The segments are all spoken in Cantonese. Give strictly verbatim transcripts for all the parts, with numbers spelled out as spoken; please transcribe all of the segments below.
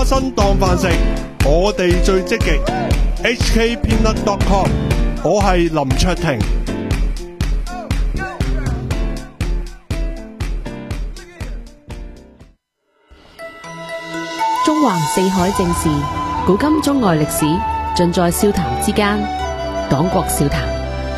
生當飯食，我哋最積極。H K Peanut dot com， 我係林卓廷。 中橫四海正事，古今中外歷史，盡在笑談之間。黨國笑談。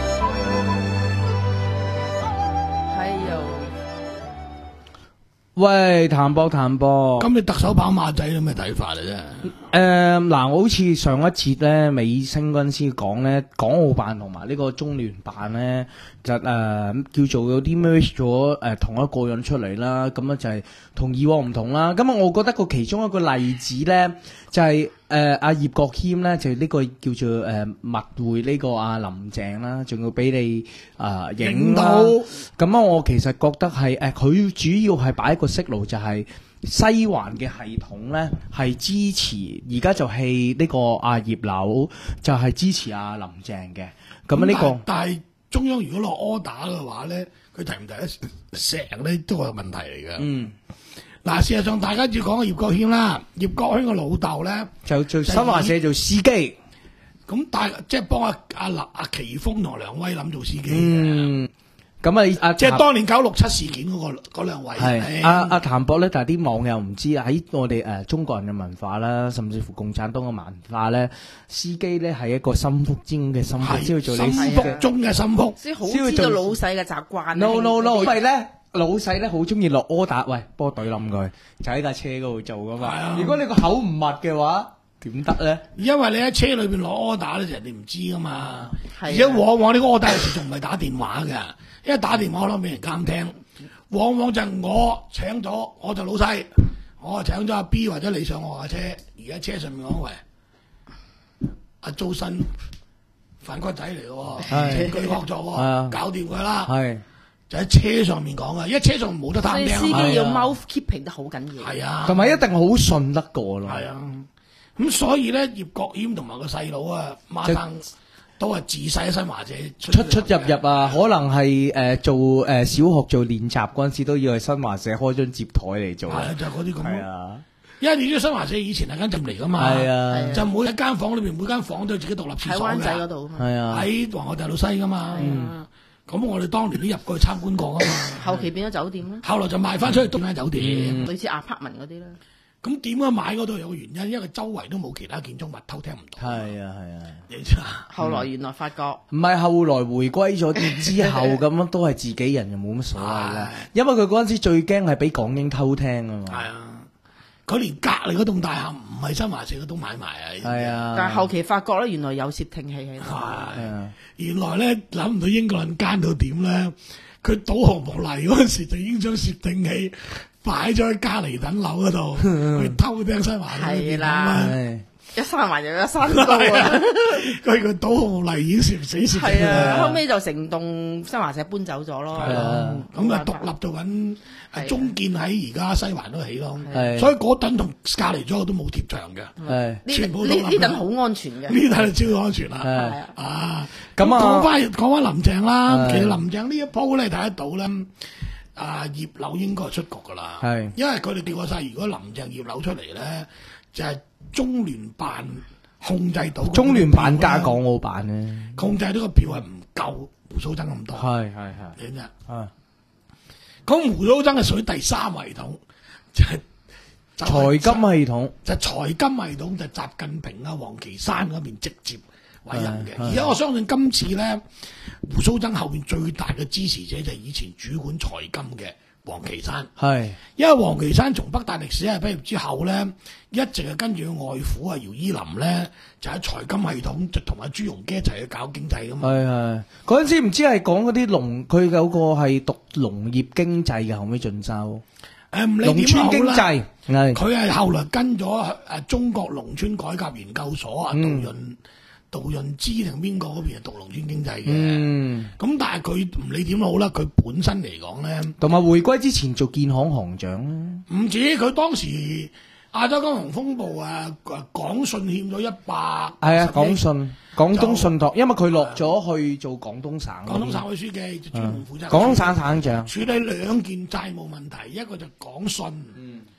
喂，譚博譚博， 咁你特首跑馬仔有咩睇法嚟啫？ 誒，嗱，我好似上一節咧尾聲嗰陣時講咧，港澳辦同埋呢個中聯辦咧，就誒、呃、叫做有啲 merge 咗誒同一個人出嚟啦，咁啊就係同以往唔同啦。咁啊，我覺得個其中一個例子咧，就係誒阿葉國謙咧，就呢、是、個叫做誒密會呢個阿林鄭啦，仲要俾你啊影到。咁啊，我其實覺得係誒佢主要係擺一個息路，就係、是。西環嘅系統咧係支持，而家就係呢個阿葉劉就係支持阿林鄭嘅。咁呢個但係中央如果落 order 嘅話咧，佢提唔提得成咧都係問題嚟嘅。嗯，嗱，事實上大家要講葉國謙啦，葉國謙個老豆咧就做新華社做司機， 咁但係即係幫阿阿林阿奇峰同梁威林做司機嘅。 嗯咁啊，阿即係當年九六七事件嗰、那個嗰兩位係阿阿譚博咧，但係啲網友唔知喺我哋誒、呃、中國人嘅文化啦，甚至乎共產黨嘅文化咧，司機咧係一個心腹中嘅心腹，先去做你心腹中嘅心腹， 先好知道老細嘅習慣。 No no no，因為咧老細咧好中意落 order，喂，幫我懟冧佢，就喺架車嗰度做噶嘛。啊、如果你個口唔密嘅話，點得咧？因為你喺車裏邊攞 order 咧，人哋唔知噶嘛。而且往往呢個 order 有時仲唔係打電話嘅。因為打電話可能俾人監聽，往往就係我請咗，我就老細，我請咗阿 B 或者你上我架車，而家車上面講喂，阿周身反骨仔嚟嘅，證據確鑿，搞掂佢啦，就喺車上面講啊，因為車上冇得探聽， 司機要 mouth keeping 得好緊要， 係啊， 同埋一定好信得過咯， 係啊，咁所以咧葉國謙同埋個細佬啊，孖生。都係自細喺新華社出出出入入啊，可能係誒、呃、做誒、呃、小學做練習嗰陣時都要去新華社開張接台嚟做，係啊，就嗰啲咁係啊， 因為你知新華社以前係間浸嚟噶嘛，係啊，就每一間房裏邊每間房都有自己獨立廁所嘅，喺灣仔嗰度，係啊，喺皇后大道西噶嘛，嗯，咁我哋當年都入過去參觀過噶嘛， 後期變咗酒店啦， 後來就賣翻出去東間酒店， 嗯、類似 apartment 嗰啲啦。 咁點解買嗰度有個原因，因為周圍都冇其他建築物，偷聽唔到。 係啊係啊， 你知啊？ 後來原來發覺唔係、嗯、後來回歸咗之後咁樣都係自己人，又冇乜所謂啦。因為佢嗰陣時最驚係俾港英偷聽啊嘛。係啊， 佢連隔離嗰棟大廈唔係新華社嗰棟買埋啊。 係啊， 但係後期發覺咧，原來有竊聽器喺度。 係啊，原來咧諗唔到英國人奸到點咧，佢導航幕嚟嗰陣時就已經將竊聽器擺咗喺嘉利等樓嗰度，去偷聽新華社。係啦， 一閂埋就一閂到啊！ 佢個導航嚟已經攝死攝。係啊，後尾就成棟新華社搬走咗咯。係啊， 咁啊獨立做緊，中建喺而家西環都起咯。所以嗰等同隔離咗都冇貼牆嘅。係，全部都呢等好安全嘅。 呢等超安全啦。係啊，咁啊講翻講翻林鄭啦，其實林鄭呢一鋪咧睇得到咧。啊葉劉應該係出局噶啦，係，因為佢哋調過晒，如果林鄭葉劉出嚟咧，就係、是、中聯辦控制到， 中聯辦加港澳辦咧， 控制到個票係唔夠胡鬚曾咁多，係係係，你知啊？咁胡鬚曾係屬於第三系統，就係、是、 財金系統， 就財、是、金系統就習近平啊、王岐山嗰邊直接委任嘅，而家我相信今次咧，胡鬚曾後邊最大嘅支持者就係以前主管財金嘅王岐山，係，因為王岐山從北大歷史系畢業之後咧，一直係跟住佢外父啊姚依林咧，就喺財金系統就同阿朱鎔基一齊去搞經濟噶嘛，係係，嗰陣時唔知係講嗰啲農，佢有個係讀農業經濟嘅，後尾進修。誒，唔理點好啦，農村經濟，佢係後來跟咗誒中國農村改革研究所啊，杜潤。杜潤之定邊個嗰邊係讀農村經濟嘅，咁、嗯、但係佢唔理點好啦，佢本身嚟講咧，同埋回歸之前做建行行長，唔止佢當時亞洲金融風暴啊，廣信欠咗一百，係啊，廣信廣東信託，因為佢落咗去做廣東省，廣東省委書記就專門負責廣東省省長，處理兩件債務問題，一個就廣信。嗯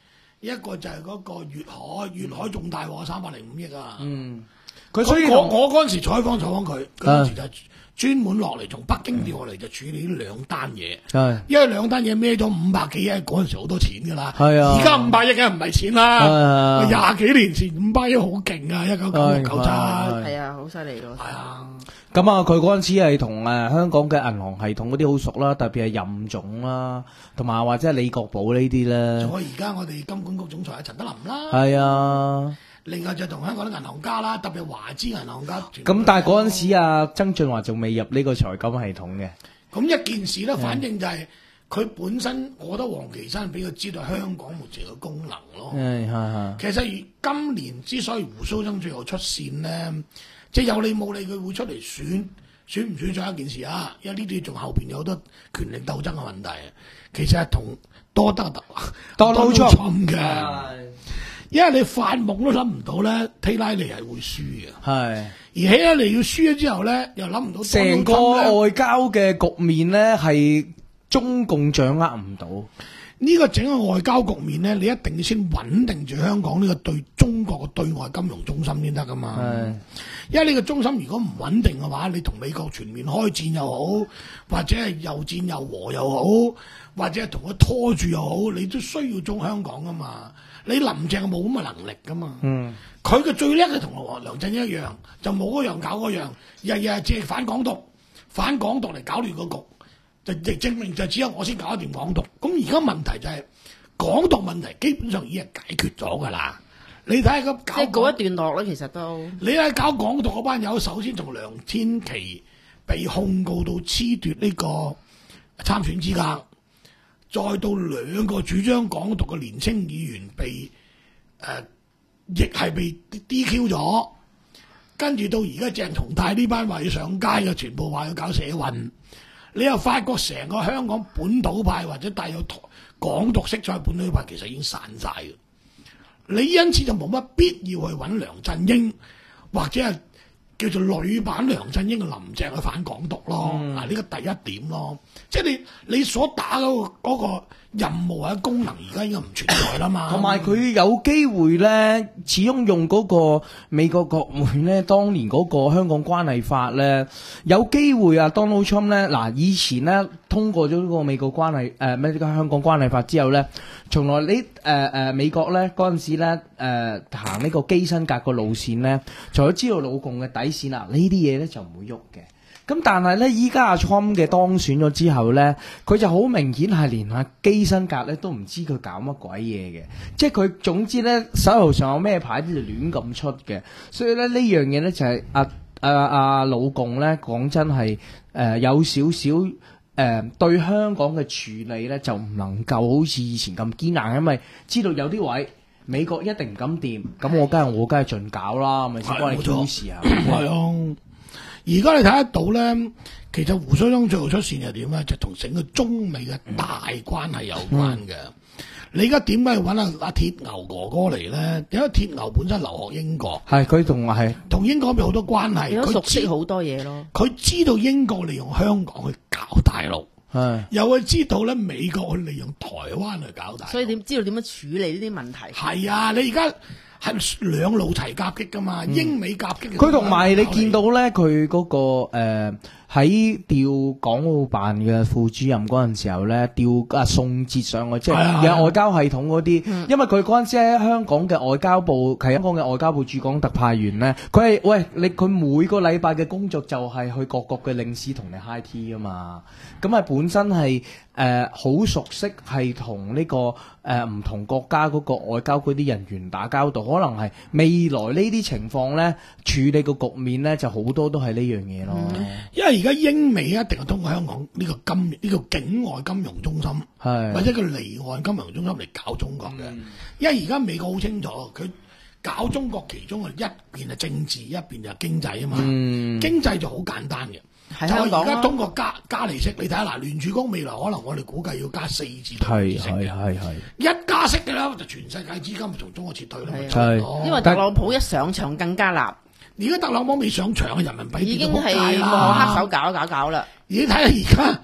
一個就係嗰個粵海，粵海仲大鑊，三百零五億啊！ 嗯，佢所以我同我嗰陣時採訪採訪佢，佢嗰陣時就係專門落嚟從北京調落嚟就處理呢兩單嘢， 係因為兩單嘢孭咗五百幾億，嗰陣時好多錢㗎啦。 係啊而家五百億梗係唔係錢係啦。 啊廿幾年前五百億好勁啊，一九九六九七。 係係啊，好犀利咯。 係啊， 咁啊，佢嗰陣時係同誒香港嘅銀行系統嗰啲好熟啦，特別係任總啦，同埋或者係李國寶呢啲咧。 仲有而家我哋金管局總裁阿陳德霖啦。 係啊。 另外就同香港啲銀行家啦，特別華資銀行家。 咁但係嗰陣時啊，曾俊華仲未入呢個財金系統嘅。 咁一件事咧，反正就係佢本身，我覺得黃岐山俾佢知道香港目前嘅功能咯。 係係係。 其實今年之所以胡鬚曾最後出線咧，即係有理冇理，佢會出嚟選，選唔選上一件事啊？因為呢啲仲後邊有好多權力鬥爭嘅問題。其實係同多得特多撈錯嘅。因為你發夢都諗唔到咧，希拉里係會輸嘅。 係。 而希拉里要輸咗之後咧，又諗唔到成個外交嘅局面咧，係中共掌握唔到。 呢個整個外交局面咧，你一定要先穩定住香港呢個對中國嘅對外金融中心先得噶嘛。 係。 因為呢個中心如果唔穩定嘅話，你同美國全面開戰又好，或者係又戰又和又好，或者係同佢拖住又好，你都需要中香港噶嘛。你林鄭冇咁嘅能力噶嘛？嗯，佢嘅最叻係同梁振英一樣，就冇嗰樣搞嗰樣，日日借反港獨、反港獨嚟搞亂個局，就亦證明就只有我先搞得掂港獨。咁而家問題就係、是、港獨問題基本上已經係解決咗噶啦。你睇下咁搞， 即係告一段落咧，其實都你睇搞港獨嗰班友，首先從梁天琦被控告到褫奪呢個參選資格。再到兩個主張港獨嘅年青議員被誒，亦、呃、係被 D Q 咗，跟住到而家鄭松泰呢班話要上街嘅，全部話要搞社運。你又發覺成個香港本土派或者帶有港獨色彩本土派，其實已經散晒嘅。你因此就冇乜必要去揾梁振英或者係叫做女版梁振英嘅林鄭去反港獨咯。嗱、嗯，呢個第一點咯。即係你你所打嗰個嗰個任務或者功能，而家應該唔存在啦嘛。 同埋佢有機會咧，始終用嗰個美國國會咧，當年嗰個香港關係法咧，有機會啊 Donald Trump 咧，嗱以前咧通過咗呢個美國關係誒咩呢個香港關係法之後咧，從來你誒誒美國咧嗰陣時咧誒行呢個基辛格個路線咧，除咗知道老共嘅底線啦，呢啲嘢咧就唔會喐嘅。咁但係咧，依家阿 Trump 嘅當選咗之後咧，佢就好明顯係連阿基辛格咧都唔知佢搞乜鬼嘢嘅，即係佢總之咧手頭上有咩牌子就亂咁出嘅，所以咧呢樣嘢咧就係阿阿阿老共咧講真係誒、呃、有少少誒、呃、對香港嘅處理咧就唔能夠好似以前咁堅硬，因為知道有啲位美國一定唔敢掂，咁我梗係我梗係盡搞啦，咪先幫你挑事啊， 係啊。而家你睇得到咧，其實胡鬚曾最後出線係點咧？就同整個中美嘅大關係有關嘅。嗯、你而家點解要揾阿阿鐵牛哥哥嚟咧？因為鐵牛本身留學英國， 係佢同係同英國有好多關係， 佢熟悉好多嘢咯。 佢知道英國利用香港去搞大陸，係又會知道咧美國去利用台灣去搞大陸， 所以點知道點樣處理呢啲問題？ 係啊，你而家。係兩路齊夾擊噶嘛，嗯、英美夾擊。 佢同埋你見到咧，佢嗰、那個誒喺調港澳辦嘅副主任嗰陣時候咧，調啊宋哲上去，即係有外交系統嗰啲。嗯、因為佢嗰陣時喺香港嘅外交部，係香港嘅外交部駐港特派員咧，佢係喂你佢每個禮拜嘅工作就係去各國嘅領事同你 high tea 啊嘛，咁係本身係。誒好、呃、熟悉係同呢個誒唔、呃、同國家嗰個外交嗰啲人員打交道，可能係未來呢啲情況咧處理個局面咧就好多都係呢樣嘢咯。嗯、因為而家英美一定係通過香港呢個金呢、呢個境外金融中心，係或者個離岸金融中心嚟搞中國嘅。嗯、因為而家美國好清楚，佢搞中國其中係一邊係政治，一邊就係經濟啊嘛。嗯、經濟就好簡單嘅。就係而家通過加加利息，你睇下嗱，聯儲局未來可能我哋估計要加四至六厘息嘅，係係一加息嘅啦，就全世界資金從中國撤退啦。 係，因為特朗普一上場更加辣。 而家特朗普未上場嘅人民幣已經係幕後黑手搞搞搞啦。 而你睇下而家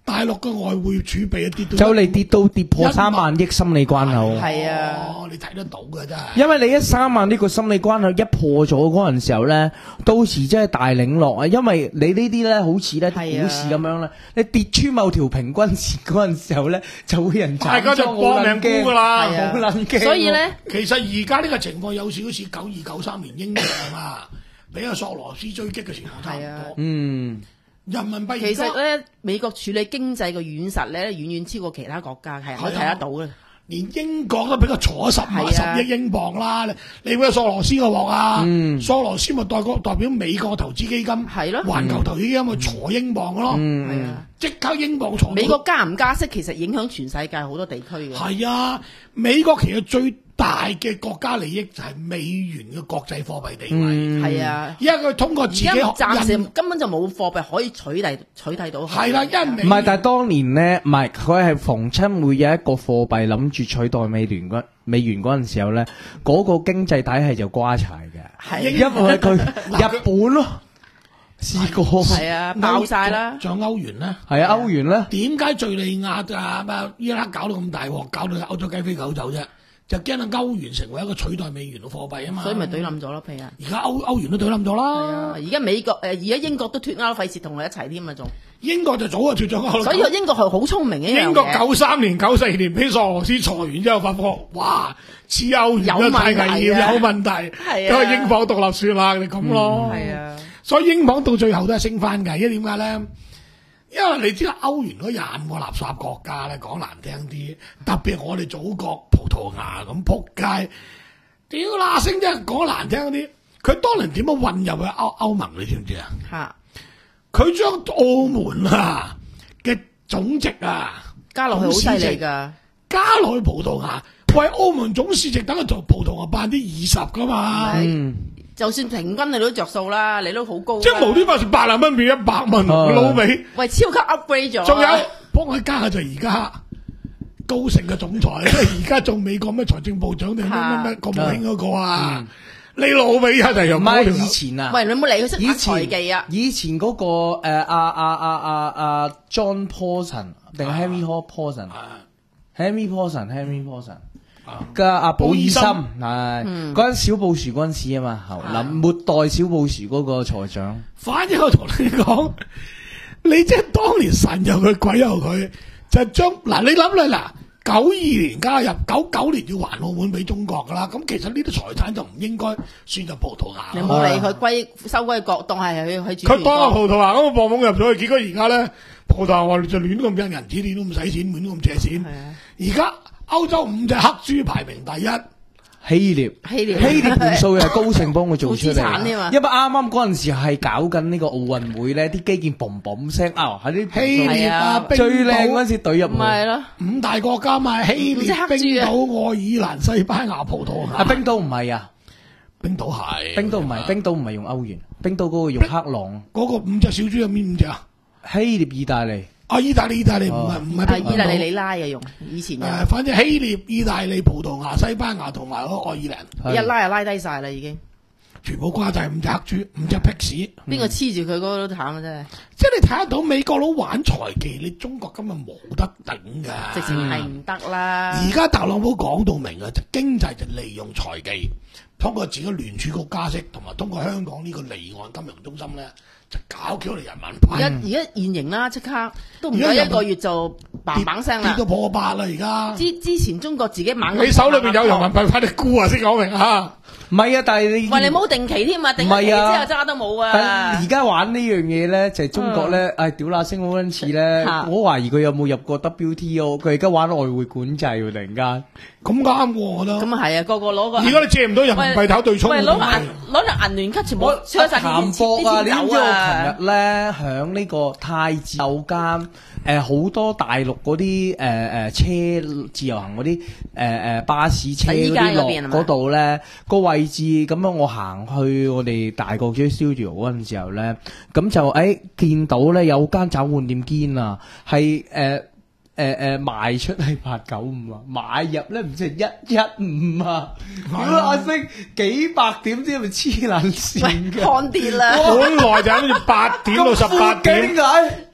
大陸嘅外匯儲備一跌到就嚟跌到跌破三萬億心理關口。 係啊， 哦，你睇得到嘅真係。 因為你一三萬呢個心理關口一破咗嗰陣時候咧，到時真係大領落啊！因為你呢啲咧好似咧啲股市咁樣咧，你跌穿某條平均線嗰陣時候咧，就會人大家就搏命沽㗎啦， 係啊好撚驚。 所以咧， 其實而家呢個情況有少少似九二九三年英國啊，俾阿索羅斯追擊嘅情況差唔係啊多。 嗯。 人民幣其實咧，美國處理經濟嘅軟實咧，遠遠超過其他國家，係人都睇得到嘅。 連英國都俾佢坐十萬十係啊億英鎊啦，你你會有索羅斯個鑊啊？ 嗯索羅斯咪代個代表美國投資基金， 係咯環球投資基金去坐英鎊咯， 嗯係啊， 即刻英鎊坐到。 美國加唔加息，其實影響全世界好多地區嘅。 係啊，美國其實最大嘅國家利益就係美元嘅國際貨幣地位， 係啊， 因為佢通過而自己家暫時印根本就冇貨幣可以取代取代到佢。 係啦，因為美唔係，但係當年咧，唔係佢係逢親會有一個貨幣諗住取代美元嗰美元嗰陣時候咧，嗰、個經濟體系就瓜柴嘅， 係因為佢日本咯，試過係啊，爆晒啦。 仲有歐元咧。 係啊，歐元咧， 點解敍利亞啊、咩伊拉克搞到咁大鑊，搞到歐洲雞飛狗走啫？就驚到歐元成為一個取代美元嘅貨幣啊嘛。 所以咪懟冧咗咯，譬如啊。 而家歐歐元都懟冧咗係啦啊，。而家美國誒，而家英國都脱歐，費事同佢一齊添啊，仲。 英國就早就脱咗歐啦。 所以英國係好聰明嘅一樣嘢。 英國九三年、九四年俾索羅斯裁完之後，發覺哇，黐歐元都太危險， 有問題啊有問題。 係啊咁啊，英鎊獨立算啦，你咁咯。 係啊， 所以英鎊到最後都係升翻㗎，因為點解咧？因為你知道歐元嗰廿五個垃圾國家咧，講難聽啲，特別我哋祖國葡萄牙咁撲街，屌啦聲啫！講難聽啲，佢當年點樣混入去歐歐盟，你知唔知啊？ 嚇佢將澳門啊嘅總值啊加落去好犀利㗎。 加落去葡萄牙，喂，澳門總市值等佢做葡萄牙百分之二十㗎嘛。 嗯， 就算平均你都着數啦，你都好高啦。 即係無端端從八十蚊變一百蚊， 啊老味。 喂，超級 upgrade 咗啊。 仲有幫佢加嘅就係而家高盛嘅總裁，即係而家做美國咩財政部長定咩咩咩國務卿嗰個啊？你老味啊，就係唔用嗰條係以前啊， 喂，你冇理佢識以打財前技啊？ 以前嗰、個誒阿阿阿阿阿 John Paulson 定 Henry Paulson，Henry Paulson，Henry Paulson。嘅阿保爾森係嗰陣小布殊嗰陣時啊嘛，後臨末代小布殊嗰個財長。 反正我同你講，你即係當年神有佢鬼有佢，就將嗱你諗啦嗱，九二年加入，九九年要還澳門俾中國噶啦，咁其實呢啲財產就唔應該算入葡萄牙。 你冇理佢歸收歸國，當係佢佢主權佢當個國。 葡萄牙咁個磅懵入咗去，結果而家咧葡萄牙我哋就亂咁印銀紙，亂咁使錢，亂咁借錢。 係啊， 而家歐洲五隻黑豬排名第一。 希臘， 希臘希臘盤數又係高盛幫佢做出負資產添嚟， 啊因為啱啱嗰陣時係搞緊呢個奧運會咧，啲基建嘣嘣聲啊，喺啲希臘啊， 係啊冰最靚嗰島陣時懟入唔係去。 咯， 五大國家嘛，希五隻臘、 黑豬啊冰島、愛爾蘭、西班牙、葡萄牙。 啊，冰島唔係啊， 冰島係， 冰島唔係，冰島唔係用歐元，冰島嗰個用克朗。 嗰個五隻小豬有邊五隻啊？ 希臘、意大利， 啊，意大利、意大利唔哦係唔係啊， 冰島意大利里拉嘅用，以前有誒，反正希臘、意大利、葡萄牙、西班牙同埋嗰個愛爾蘭， 一拉就拉低晒啦，已經。 全部瓜晒五隻黑豬，五隻僻屎。 邊個黐住佢嗰個都慘啊！真係， 即係你睇得到美國佬玩財技，你中國根本冇得頂㗎。 直情係唔得啦。 而家特朗普講到明啊，就經濟就利用財技，通過自己聯儲局加息，同埋通過香港呢個離岸金融中心咧，就搞起嚟人民幣。 而家而家現形啦，即刻都唔夠一個月就砰砰聲啦跌到。破百啦！而家之之前中國自己猛咁你手裏邊有人民幣，快啲沽啊！先講明啊！ 唔係啊，但係你喂，你冇定期添啊，定咗期之後揸都冇但啊而！家玩呢樣嘢咧，就係中國咧，唉，屌乸聲好撚似咧， 嚇我懷疑佢有冇入過 W T O，佢而家玩外匯管制喎，突然間。 咁啱喎，我覺得。 咁啊係啊，個個攞個。 而家你借唔到人民幣頭對沖喂， 喎， 攞個銀攞條銀聯卡全部我出晒談啲博啊！你知唔知我錢啲錢走啊！ 琴日咧響呢個太子有間誒好多大陸嗰啲誒誒車自由行嗰啲誒誒巴士車嗰洗衣街啲落嗰邊係嘛嗰度咧個位置咁樣，我行去我哋大角咀 studio 嗰陣時候咧，咁就誒、哎、見到咧有間找換店堅啊，係誒。誒誒賣出係八九五啊，買入咧唔知係一一五啊，屌阿星幾百點知係咪黐撚線喂， 嘅？ 看跌啦！ 本來就諗住八點到十八點， 點解？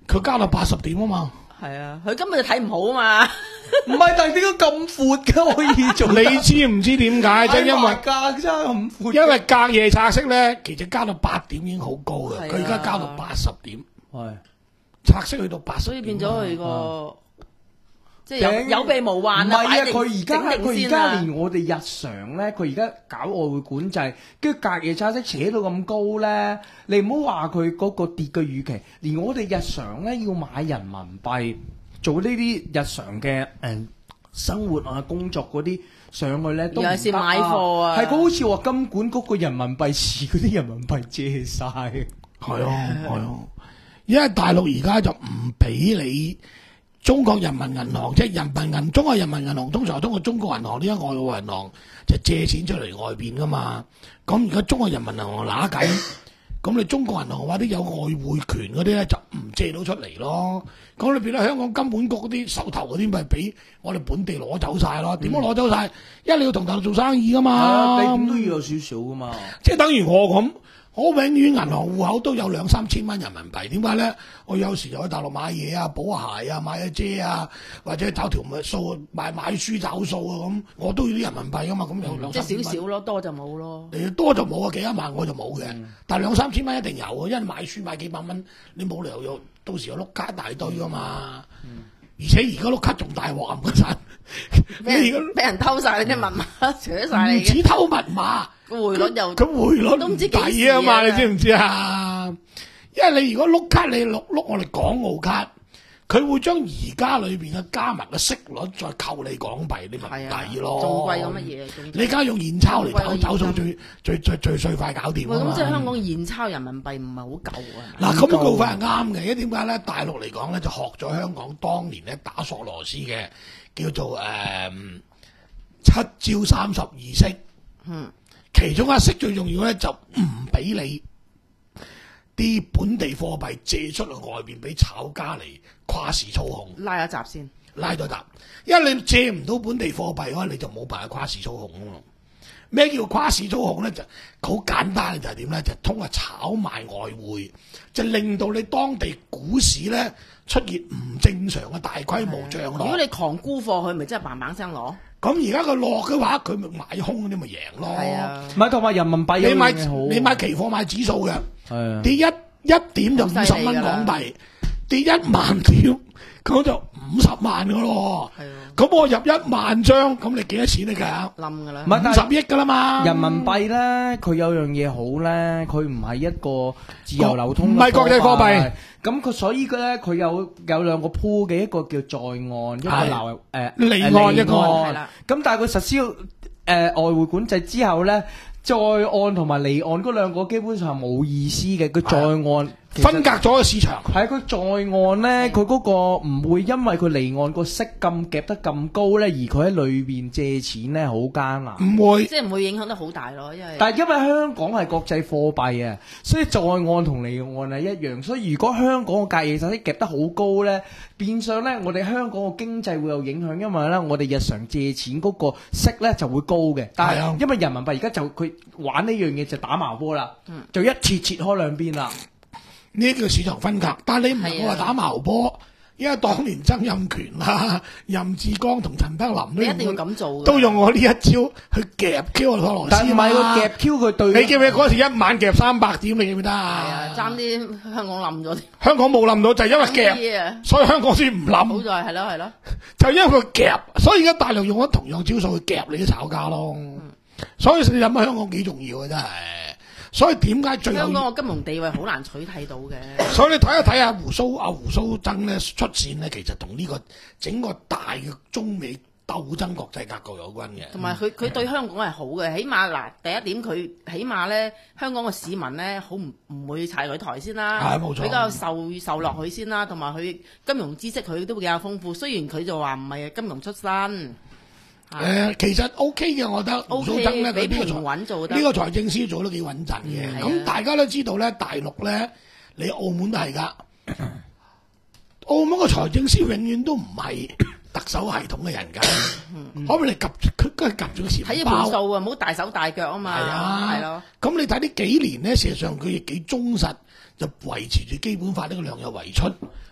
佢加到八十點啊嘛。 係啊，佢根本就睇唔好啊嘛。 唔係，但係點解咁闊嘅可以做得？ 你知唔知點解？即係因為價真係咁闊。 因為隔夜拆息咧，其實加到八點已經好高嘅， 係啊佢而家加到八十點， 係拆息去到八十， 所以變咗佢個即係頂有有備無患唔係啊！ 擺定佢而家整定佢而家先啊連我哋日常咧，佢而家搞外匯管制，跟住隔夜拆息扯到咁高咧，你唔好話佢嗰個跌嘅預期，連我哋日常咧要買人民幣做呢啲日常嘅誒、呃、生活啊工作嗰啲上去咧都唔得啊！ 尤其是買貨啊係佢好似話金管局個人民幣市嗰啲人民幣借晒。 係啊係啊，因為大陸而家就唔俾你中國人民銀行，即係人民銀中國人民銀行通常係通過中國銀行呢間外匯銀行就借錢出嚟外邊噶嘛。咁而家中國人民銀行揦緊，咁你中國銀行話啲有外匯權嗰啲咧就唔借到出嚟咯。咁你變咗香港金管局嗰啲手頭嗰啲咪俾我哋本地攞走晒咯？點樣攞走晒？因為你要同大陸做生意噶嘛， 啊，你點都要有少少噶嘛。 即係等於我咁。我永遠銀行戶口都有兩三千蚊人民幣，點解咧？我有時就喺大陸買嘢啊、補鞋啊、買隻遮啊，或者找條數買買書找數啊咁，我都要啲人民幣噶嘛，咁有兩即三千蚊。 係少少咯，多就冇咯。 你多就冇啊，幾一萬我就冇嘅， 嗯但係兩三千蚊一定有啊，因為買書買幾百蚊，你冇理由有到時有碌卡一大堆噶嘛。 嗯、 而且而家碌卡仲大鑊咁嗰俾你而人俾人偷晒你啲密碼，扯晒你唔止嘅偷密碼。 個匯率又佢匯率都唔知幾抵啊嘛， 時啊你知唔知啊？因為你如果碌卡，你碌碌我哋港澳卡，佢會將而家裏邊嘅加埋嘅息率再扣你港幣，你咪係啊， 抵咯。 仲貴過乜嘢？仲你而家用現鈔嚟仲貴過走走數現金最最最最最快搞掂喂， 啊嘛咁即係香港現鈔人民幣唔係好夠啊？ 嗱，咁嘅做法係啱嘅，因為點解咧？大陸嚟講咧，就學咗香港當年咧打索羅斯嘅叫做誒、嗯、七招三十二式。 嗯。 其中一式最重要咧，就唔俾你啲本地貨幣借出去外邊俾炒家嚟跨市操控， 拉一集先， 拉咗閘，因為你借唔到本地貨幣嘅話，你就冇辦法跨市操控啊嘛。咩叫跨市操控咧？就好簡單，就係點咧？就通過炒賣外匯，就令到你當地股市咧出現唔正常嘅大規模漲落。 如果你狂沽貨，佢咪真係嘭嘭聲攞？ 咁而家佢落嘅話，佢咪買空嗰啲咪贏咯。 係啊， 唔係同埋人民幣有你買樣嘢好你買期貨買指數嘅， 係啊跌一一點就五十蚊港幣，跌一萬點咁就五十萬噶咯。 係啊， 咁我入一萬張，咁你幾多錢嚟㗎？ 冧㗎啦。 唔係但係五十億㗎啦嘛。 人民幣咧，佢有樣嘢好咧，佢唔係一個自由流通嘅唔係國際貨幣。 咁佢所以佢咧，佢有有兩個鋪嘅，一個叫在岸，一個係流誒離岸誒一個係啦咁但係佢實施誒、呃、外匯管制之後咧，在岸同埋離岸嗰兩個基本上係冇意思嘅。佢在岸其實分隔咗個市場。 係佢在岸咧，佢嗰個唔會因為佢離岸個息咁夾得咁高咧，而佢喺裏邊借錢咧好艱難。 唔會。 即係唔會影響得好大咯，因為但係因為香港係國際貨幣啊，所以在岸同離岸係一樣。所以如果香港個隔夜拆息夾得好高咧，變相咧我哋香港個經濟會有影響，因為咧我哋日常借錢嗰個息咧就會高嘅。但係啊係因為人民幣而家就佢玩呢樣嘢就打矛波啦，就一切切開兩邊啦。 呢啲叫市場分隔，但係你唔能夠話打矛波，因為當年曾蔭權啦、任志剛同陳德霖都用你一定要咁做嘅。 都用我呢一招去夾 Q 個索羅斯但係唔係個啊嘛夾 Q 佢對， 你記唔記得嗰時一晚夾三百點？你記唔記得係啊啊，？爭啲香港冧咗啲。 香港冇冧到，就係因為爭夾， 啲啊所以香港先唔好冧。 在係咯係咯， 就因為佢夾，所以而家大陸用咗同樣招數去夾你啲炒家咯。所以你諗下香港幾重要啊，真係。所以點解最後？ 香港個金融地位好難取替到嘅。 所以你睇一睇阿胡蘇阿胡蘇曾咧出線咧，其實同呢個整個大嘅中美鬥爭國際格局有關嘅。 同埋佢佢對香港係好嘅，起碼嗱第一點佢起碼咧香港嘅市民咧好唔唔會踩佢台先啦， 係冇錯比較受受落佢先啦，同埋佢金融知識佢都比較豐富。雖然佢就話唔係金融出身。 誒、呃，其實 O K 嘅，我覺得胡 O 蘇曾咧， K， 佢呢個比平穩做得呢個財政司做得幾穩陣嘅。咁、 嗯啊、 大家都知道咧，大陸咧，你澳門都係㗎。澳門個財政司永遠都唔係特首系統嘅人㗎，可唔可以你夾佢梗係夾咗個錢包？ 睇盤數啊，唔好大手大腳啊嘛。 係啊， 係咯。 咁你睇呢幾年咧，事實上佢亦幾忠實，就維持住基本法呢個量入為出，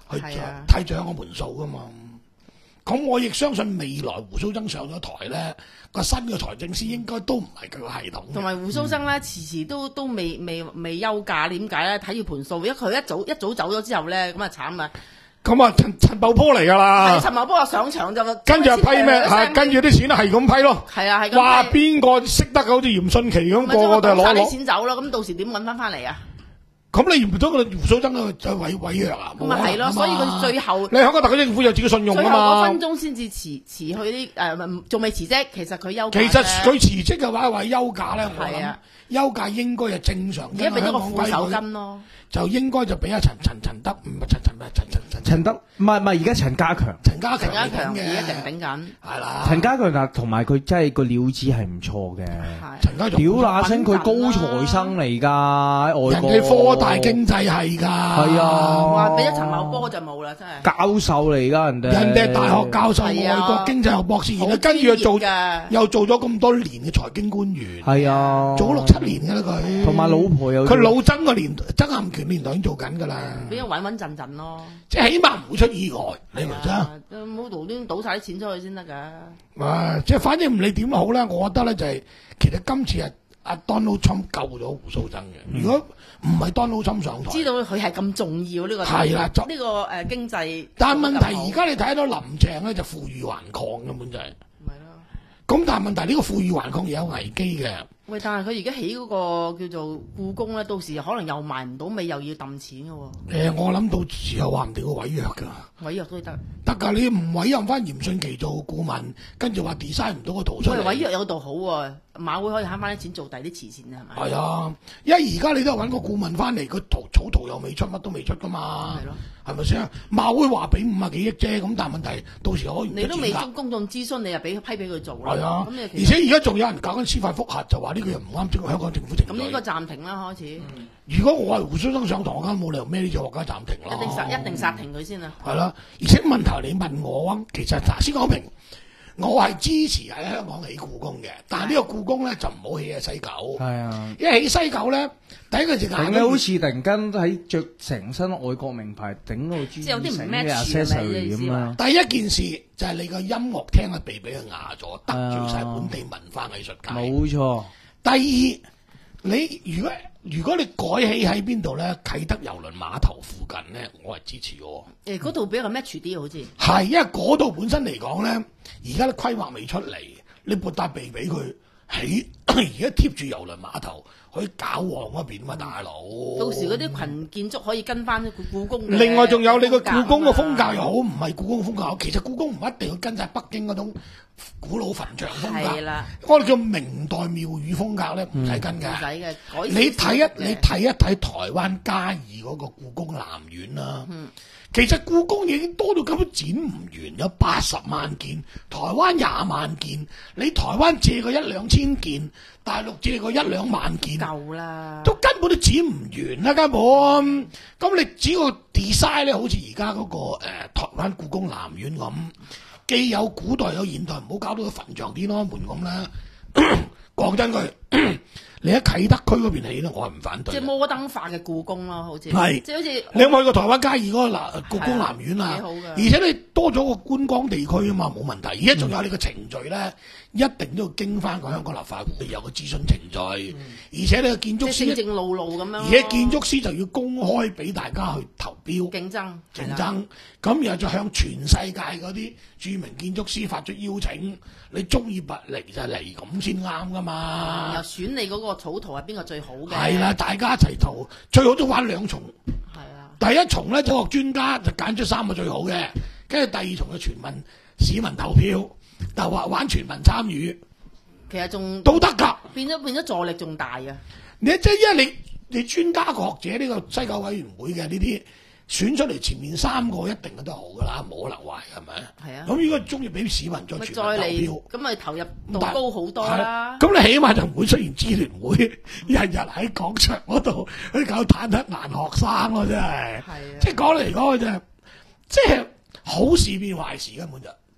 去係啊睇獎個門數噶嘛。咁我亦相信未來胡鬚曾上咗台咧，個新嘅財政司應該都唔係佢個系統嘅。 同埋胡鬚曾咧，遲遲都都未未未休假，點解咧？睇住盤數，因為佢一早一早走咗之後咧，咁啊慘啊！ 咁啊，陳陳茂波嚟㗎啦， 陳茂波又上場就跟住就批咩？係跟住啲錢係咁批咯。 係啊，係咁。 哇！邊個識得好似嚴迅奇咁，個個都係攞攞攞啲錢走咯，咁到時點揾翻翻嚟啊？ 咁你唔到個胡鬚曾就毀毀約啊？ 咁咪係咯，所以佢最後你香港特區政府有自己信用啊最後嗰嘛。 分鐘先至辭辭去啲誒，仲未辭職，其實佢休假其實佢辭職嘅話話休假咧，我諗係啊休假應該係正常。 而家俾咗個副手金咯。 就應該就俾阿陳陳陳德，唔係陳陳咩陳陳陳陳德，唔係唔係，而家陳家強， 陳家強陳家強嚟緊而家嘅， 定頂緊。 係啦。 陳家強嗱，同埋佢真係個料子係唔錯嘅。 係陳家強屌那聲，佢高材生嚟㗎，喺外國。 人哋科大經濟系㗎。 係啊， 哇！俾咗陳茂波就冇啦，真係。 教授嚟㗎人哋。 人哋係大學教授， 係啊外國經濟學博士，然後好跟住又做專業㗎又做咗咁多年嘅財經官員， 係啊， 做咗六七年㗎啦佢。 同埋老婆有佢老曾個年曾蔭權年代已經做緊㗎啦， 俾佢穩穩陣陣咯。 即係起碼唔會出意外，你明唔明啊？ 唔好無端倒晒啲錢出去先得㗎。 啊，即係反正唔理點都好咧，我覺得咧就係、其實今次係阿 Donald Trump 救咗胡鬚曾嘅。如果唔係 Donald Trump 上台， 知道佢係咁重要呢個係啦就呢個誒經濟。 但係問題而家你睇到林鄭咧就負隅頑抗根本就係、 咪咯。 咁但係問題呢個負隅頑抗有危機嘅。 喂，但係佢而家起嗰個叫做故宮咧，到時可能又賣唔到尾，又要揼錢嘅喎。 誒、我諗到時候話唔定會毀約㗎。 毀約都得。 得㗎，你唔委任翻嚴迅奇做顧問，跟住話 design 唔到個圖出喂， 嚟。 毀約有度好喎，馬會可以慳翻啲錢做第啲慈善啊，係咪？ 係啊，因為而家你都係揾個顧問翻嚟，個圖草圖又未出，乜都未出㗎嘛。 係咯。 係咪先？馬會話俾五啊幾億啫，咁但係問題到時可以唔你都未出錢㗎中公眾諮詢，你又俾批俾佢做啦。 係啊， 咁你而其實且而家仲有人搞緊司法覆核，就話呢個人唔啱整個香港政府程序。 咁應該暫停啦，開始。 如果我係胡鬚曾上台，我梗冇理由孭呢隻鑊梗係暫停啦。 一定殺一定殺停佢先啊！ 係啦，而且問題你問我啊，其實嗱先講明，我係支持喺香港起故宮嘅，但係呢個故宮咧就唔好起喺西九。 係啊。 因為起西九咧，第一個就頂咧好似突然間喺着成身外國名牌頂到即係有啲唔成 match 嘅 accessory 咁啊！ 第一件事就係你個音樂廳係被俾佢壓咗，得罪晒本地文化藝術界。 冇錯。 第二，你如果如果你改起喺邊度咧，啟德郵輪碼頭附近咧，我係支持嘅。 誒，嗰度比較 match 啲好似。 係，因為嗰度本身嚟講咧，而家啲規劃未出嚟，你撥笪地俾佢起，而家貼住郵輪碼頭，可以搞旺嗰邊嘛，大佬。 到時嗰啲群建築可以跟翻故故宮嘅。 另外仲有你個故宮嘅風格又好，唔係故宮風格好，其實故宮唔一定要跟晒北京嗰種古老墳場風格。 係啦， 我哋叫明代廟宇風格咧，唔使跟㗎。 唔使嘅，改你睇一少少嘅你睇一睇台灣嘉義嗰個故宮南院啦， 嗯其實故宮已經多到根本剪唔完，有八十萬件，台灣廿萬件，你台灣借個一兩千件，大陸借個一兩萬件， 夠啦。 都根本都剪唔完啦，根本。咁你只要 design 咧，好似而家嗰個誒、呃、台灣故宮南院咁，既有古代有現代，唔好搞到個墳場天安門咁啦。講真句。你喺啟德區嗰邊起咧，我係唔反對。 即係摩登化嘅故宮咯，好似係即係好似你有冇去過台灣嘉義嗰個南故宮南院啊？ 幾好㗎而且你多咗個觀光地區啊嘛，冇問題。而家仲有你個程序咧，一定都要經翻個香港立法會有個諮詢程序，而且你個建築師即係正正路路咁樣咯。 而且建築師就要公開俾大家去投標競爭競爭，咁然後就向全世界嗰啲著名建築師發出邀請，你中意拔嚟就嚟咁先啱噶嘛。 又選你嗰個草圖係邊個最好嘅？ 係啦，大家一齊投，最好都玩兩重。 係啊， 第一重咧，科學專家就揀出三個最好嘅，跟住第二重嘅全民市民投票，就話玩全民參與其實仲都得㗎。 變咗變咗助力仲大啊！ 你即係因為你你專家學者呢個西九委員會嘅呢啲選出嚟，前面三個一定都好㗎啦，冇可能壞係咪？ 係啊。 咁如果中意俾市民再咪全民再嚟投票， 咁咪投入度高好多啦。 咁你起碼就唔會出現支聯會日日喺廣場嗰度去搞坦克難學生咯，真係。 係啊。 即係講嚟講去就係，即係好事變壞事根本就。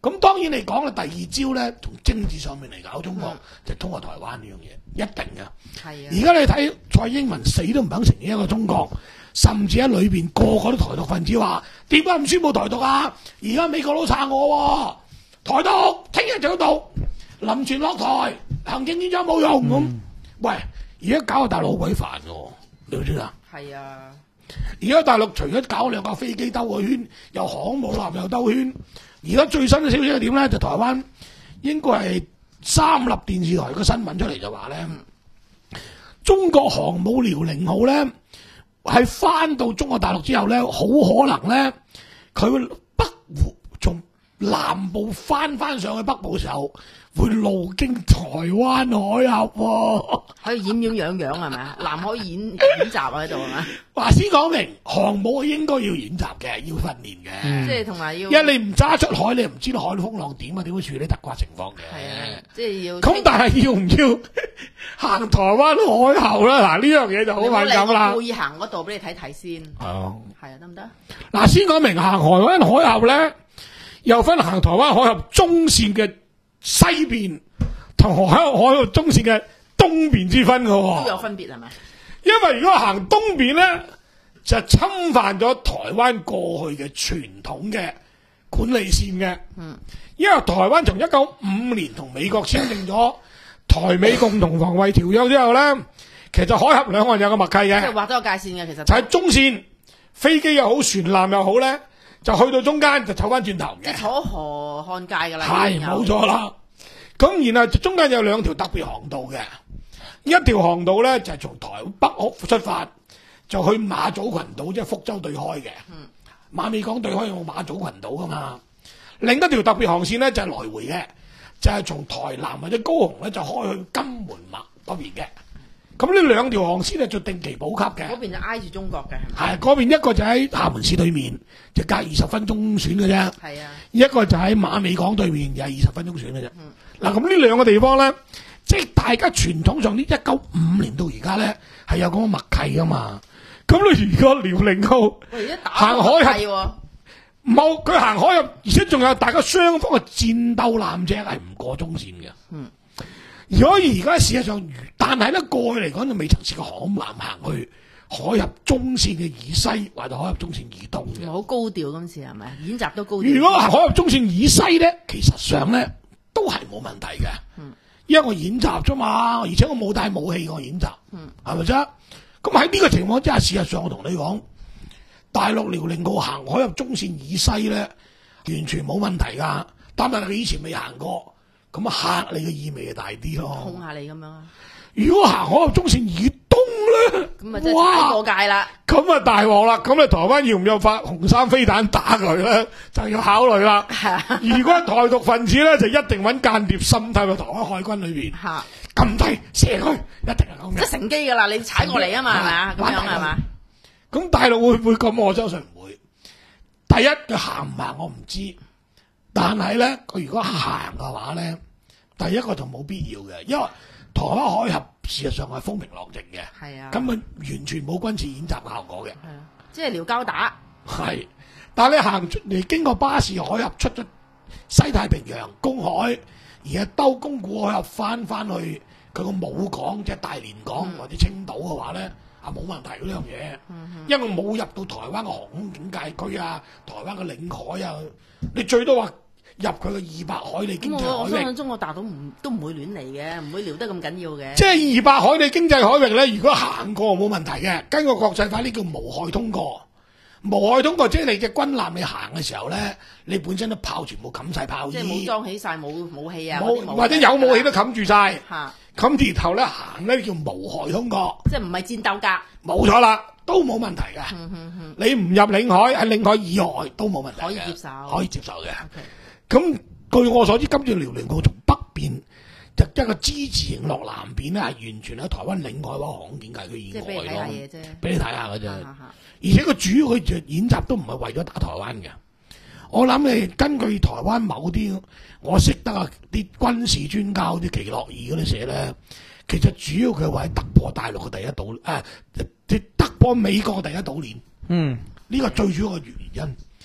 咁當然你講嘅第二招咧，從政治上面嚟搞中國，嗯、就通過台灣呢樣嘢，一定嘅。 係啊！ 而家你睇蔡英文死都唔肯承認一個中國，甚至喺裏邊個個都台獨分子話：點解唔宣佈台獨啊？而家美國佬撐我喎，台獨聽日就要到，林全落台，行政院長冇用咁。嗯、喂，而家搞個大陸好鬼煩嘅，你知唔知啊？係啊！而家大陸除咗搞兩架飛機兜個圈，又航母艦又兜圈。而家最新嘅消息係點咧？就台灣應該係三立電視台個新聞出嚟就話咧，中國航母遼寧號咧係翻到中國大陸之後咧，好可能咧佢會北湖從南部翻翻上去北部嘅時候，會路經台灣海峽喎， 可以演演樣樣係咪啊？南海演演習喺度係咪？ 話先講明，航母應該要演習嘅，要訓練嘅， 嗯、即係同埋要。 因為你唔揸出海，你唔知道海風浪點啊，點會處理突發情況嘅。 係啊，即係要。咁但係要唔要行台灣海峽咧？嗱，呢樣嘢就好敏感啦。 會行嗰度俾你睇睇先。係啊，係啊，得唔得？ 嗱，先講明行台灣海峽咧，又分行台灣海峽中線嘅西邊同海海峽中線嘅東邊之分嘅喎。 都有分別係咪？ 因為如果行東邊咧，就侵犯咗台灣過去嘅傳統嘅管理線嘅。嗯，因為台灣從一九五五年同美國簽訂咗台美共同防衛條約之後咧，其實海峽兩岸有個默契嘅， 即係畫咗個界線嘅，其實就喺中線，飛機又好，船艦又好咧，就去到中間就走翻轉頭嘅， 即係楚河漢界㗎啦。 係冇錯啦。咁然後中間有兩條特別航道嘅。一條航道咧就係、是、從台北出發，就去馬祖群島，即係福州對開嘅。嗯、馬尾港對開有馬祖群島噶嘛。另一條特別航線咧就係、是、來回嘅，就係、是、從台南或者高雄咧就開去金門馬嗰邊嘅。咁呢兩條航線咧就定期補給嘅。嗰邊就挨住中國嘅。 係嗰邊一個就喺廈門市對面，就隔二十分鐘選嘅啫。 係啊。 一個就喺馬尾港對面，又係二十分鐘選嘅啫。嗱咁呢兩個地方咧。即係大家傳統上呢，一九五五年到而家咧係有咁嘅默契噶嘛。咁你如果遼寧號行海峽，冇佢行海峽，而且仲有大家雙方嘅戰鬥艦隻係唔過中線嘅。嗯，如果而家事實上，但係咧過去嚟講就未曾試過航艦行去海峽中線嘅以西或者海峽中線以東嘅。 好高調今次係咪？演習都高調。 如果海峽中線以西咧，其實上咧都係冇問題嘅。嗯。因為我演習啫嘛，而且我冇帶武器我演習，係咪啫？咁喺呢個情況之下，事實上我同你講，大陸遼寧號行海峽中線以西咧，完全冇問題噶。但係佢以前未行過，咁啊嚇你嘅意味就大啲咯。 控下你咁樣啊！ 如果行海峽中線以東咧， 咁啊真係踩過界啦。咁啊大鑊啦！咁你台灣要唔要發紅衫飛彈打佢咧？就要考慮啦。如果台獨分子咧，就一定揾間諜滲透到台灣海軍裏邊，撳低射佢，一定係咁嘅。 即係乘機噶啦，你踩過嚟啊嘛，係咪啊？咁樣係嘛？ 咁大陸會唔會咁？我相信唔會。第一佢行唔行我唔知，但係咧佢如果行嘅話咧，第一個就冇必要嘅，因為台灣海峽事實上係風平浪靜嘅，係啊，根本完全冇軍事演習嘅效果嘅，係啊， 即係撩交打。 係，但係你行嚟經過巴士海峽出咗西太平洋公海，而係兜宮古海峽翻翻去佢個母港，即係大連港、嗯、或者青島嘅話咧，啊冇問題呢樣嘢，嗯、因為冇入到台灣嘅航空警戒區啊，台灣嘅領海啊，你最多話入佢嘅二百海里經濟海域。 我相信中國大陸唔都唔會亂嚟嘅，唔會撩得咁緊要嘅。 即係二百海里經濟海域咧，如果行過冇問題嘅，根據國際法呢叫無害通過。無害通過即係你嘅軍艦你行嘅時候咧，你本身都炮全部冚晒炮衣， 即係冇裝起晒冇武器啊， 冇或者有武器都冚住晒。 嚇， 咁跌頭咧行咧叫無害通過， 即係唔係戰鬥格。 冇錯啦，都冇問題嘅。嗯嗯嗯、你唔入領海喺領海以外都冇問題嘅， 可以接受， 可以接受嘅。咁 Okay. 據我所知，今次遼寧號從北邊就一個之字形落南邊咧，係完全喺台灣領海或航空警戒區以外咯。即係俾你睇下嘢啫，俾你睇下嘅啫。而且佢主要佢演習都唔係為咗打台灣嘅。我諗你根據台灣某啲我識得啊啲軍事專家啲奇諾爾嗰啲寫咧，其實主要佢係為突破大陸嘅第一島誒，即、啊、突破美國嘅第一島鏈。嗯，呢個最主要嘅原因。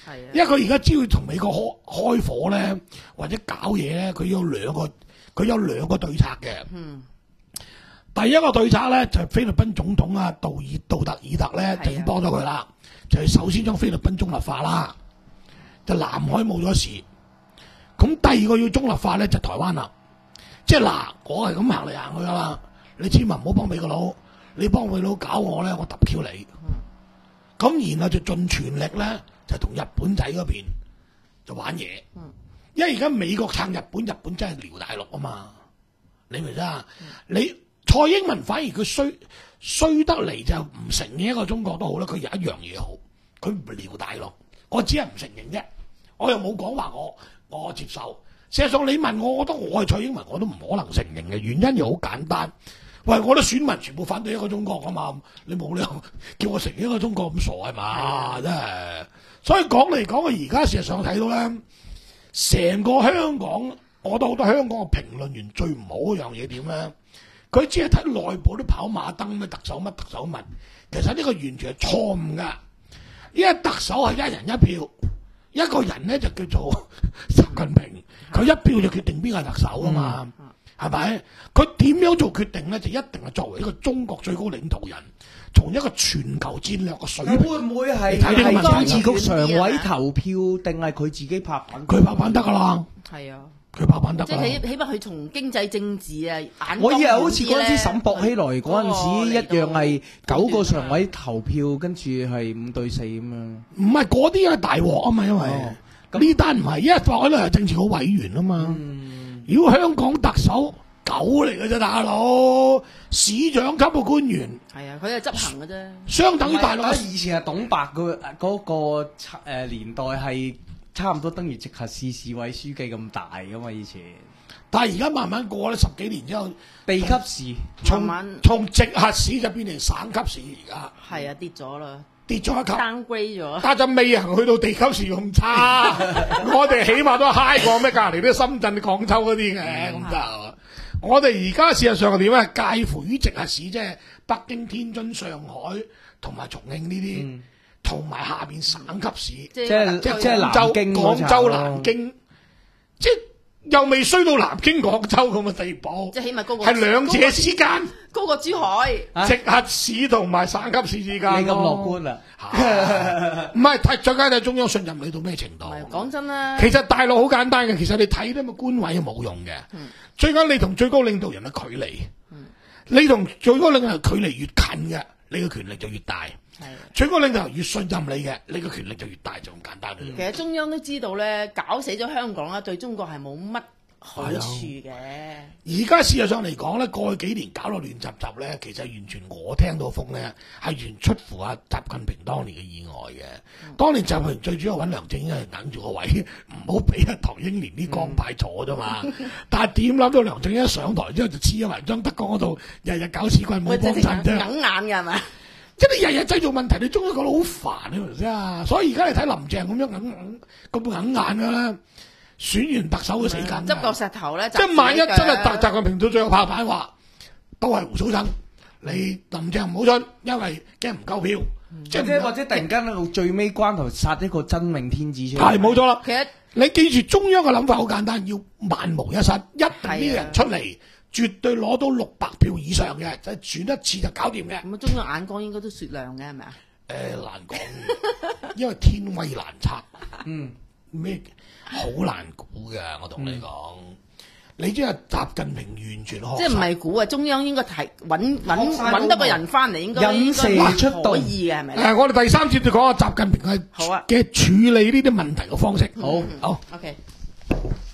係啊， 因為佢而家只要同美國開開火咧，或者搞嘢咧，佢有兩個佢有兩個對策嘅。 嗯。 第一個對策咧就係、菲律賓總統啊杜爾杜特爾特咧就已經幫咗佢啦，就係首先將菲律賓中立化啦，就南海冇咗事。咁第二個要中立化咧就台灣啦，即係嗱，我係咁行嚟行去噶啦，你千萬唔好幫美國佬，你幫美國佬搞我咧，我揼 Q 你。咁、嗯、然後就盡全力咧，就同日本仔嗰邊就玩嘢。嗯、因為而家美國撐日本，日本真係撩大陸啊嘛，你明唔明啊？嗯、你蔡英文反而佢衰衰得嚟就唔承認一個中國都好啦，佢有一樣嘢好，佢唔撩大陸，我只係唔承認啫，我又冇講話我我接受。事實上你問我，我覺得我係蔡英文，我都唔可能承認嘅，原因又好簡單。喂，我啲選民全部反對一個中國啊嘛，你冇理由叫我承認一個中國咁傻係嘛？真係。所以講嚟講去，而家事實上睇到咧，成個香港，我覺得好多香港嘅評論員最唔好嗰樣嘢點咧？佢只係睇內部啲跑馬燈咩特首乜特首乜，其實呢個完全係錯誤噶。因為特首係一人一票，一個人咧就叫做習近平，佢一票就決定邊個係特首啊嘛，係咪？佢點樣做決定咧？就一定係作為一個中國最高領導人，從一個全球戰略嘅水平， 會唔會係睇呢個問題係政治局常委投票，定係佢自己拍板？ 佢拍板得噶啦， 係啊。 佢拍板得㗎。 即係起起碼佢從經濟政治啊眼光我以為好似嗰陣時沈博希來嗰陣時一哦樣係九個常委投票，跟住係五對四咁樣。 唔係嗰啲係大鑊啊嘛，因為呢單唔係，因為博喺度係政治局委員啊嘛。 嗯、 如果香港特首狗嚟嘅啫，大佬市長級嘅官員， 係啊，佢係執行嘅啫。 相等於大陸唔係以前係董伯嘅嗰個誒年代係。差唔多等於直轄市市委書記咁大噶嘛，以前。 但係而家慢慢過咧，十幾年之後， 地級市從慢慢從直轄市就變成省級市，而家係啊，跌咗啦， 跌咗一級 downgrade 咗。 但就未行去到地級市咁差，我哋起碼都 high 過咩隔離啲深圳、廣州嗰啲嘅咁就。我哋而家事實上係點咧？介乎於直轄市，即係北京、天津、上海同埋重慶呢啲。嗯同埋下邊省級市， 即係即係即係南京廣州、南京，即係又未衰到南京、廣州咁嘅地步， 即係起碼高過係兩者之間， 高過珠海， 直轄市同埋省級市之間。 你咁樂觀啦？ 唔係睇最緊要中央信任你到咩程度？ 講真啦， 其實大陸好簡單嘅，其實你睇啲咁嘅官位係冇用嘅。 嗯、 最緊你同最高領導人嘅距離，嗯、你同最高領導人距離越近嘅，你嘅權力就越大。最高領導人越信任你嘅，你嘅權力就越大，就咁簡單。 其實中央都知道咧，搞死咗香港啦，對中國係冇乜好處嘅。 而家事實上嚟講咧，過去幾年搞到亂雜雜咧，其實完全我聽到風咧係完出乎阿習近平當年嘅意外嘅。嗯、當年習近平最主要揾梁振英係揞住個位，唔好俾阿唐英年啲江派坐啫嘛。嗯、但係點諗到梁振英一上台之後就黐咗埋張德江嗰度，日日搞屎棍冇幫襯啫。 硬眼嘅係咪？ 即係你日日製造問題，你終於覺得好煩，你明唔明啊？所以而家你睇林鄭咁樣硬硬咁硬眼噶啦，選完特首嘅死梗， 執個石頭咧， 即係萬一真係習習近平到最後拍板話，都係胡鬚生，你林鄭唔好信，因為驚唔夠票， 嗯、 即係或者突然間到最尾關頭殺一個真命天子出嚟， 係冇錯啦。 其實你記住中央嘅諗法好簡單，要萬無一失，一定呢個人出嚟。絕對攞到六百票以上嘅，就係選一次就搞掂嘅。 咁啊，中央眼光應該都雪亮嘅，係咪啊？ 誒、呃，難講，因為天威難測，嗯，咩好難估嘅。我同你講，嗯、你知係習近平完全學， 即係唔係估啊？中央應該提揾揾揾得個人翻嚟，應該引蛇出洞可以嘅，係咪？ 誒、呃，我哋第三節就講下習近平嘅好啊嘅處理呢啲問題嘅方式。 好， 好 ，OK。